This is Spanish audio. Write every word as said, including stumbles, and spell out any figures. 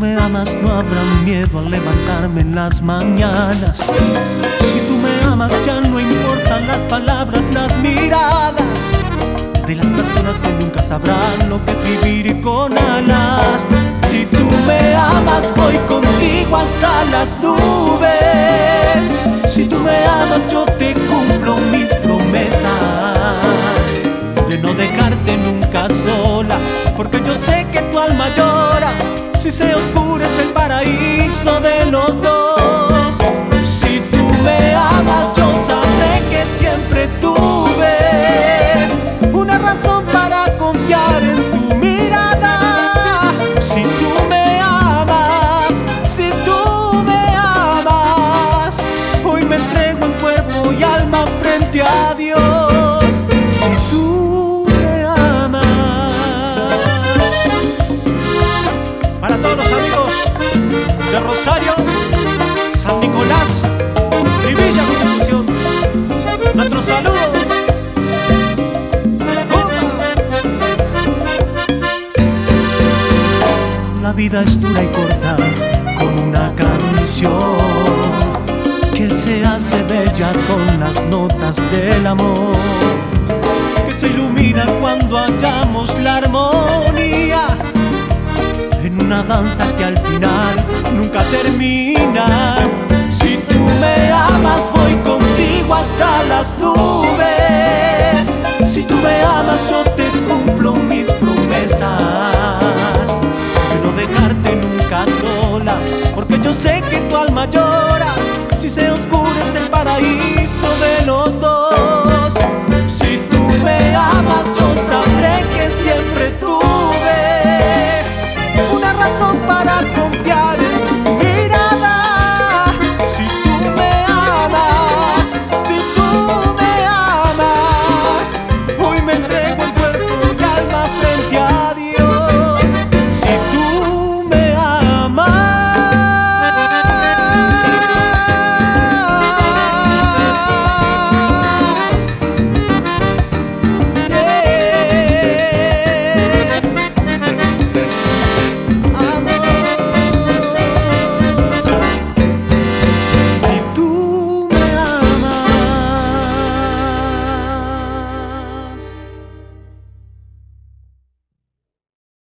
me amas no habrá miedo al levantarme en las mañanas. Si tú me amas ya no importan las palabras, las miradas de las personas que nunca sabrán lo que es vivir con alas. Si tú me amas voy contigo hasta las nubes. Si tú me amas yo te cumplo mis promesas de no dejarte nunca sola, porque yo sé que tu alma llora si se oscurece el paraíso de los dos. Si tú me amas yo sabré que siempre tuve una razón para confiar en tu mirada. Si tú me amas, si tú me amas, hoy me entrego en cuerpo y alma frente a Dios. Si tú me amas. Para todos los amigos de Rosario, San Nicolás, Trivilla Constitución, nuestro saludo. La vida es dura y corta como una canción que se hace bella con las notas del amor, que se ilumina cuando hallamos la armonía en una danza que al final nunca termina. Si tú me amas voy contigo hasta las nubes. Si tú me amas yo te cumplo mis promesas de no dejarte nunca sola, porque yo sé que tu alma llora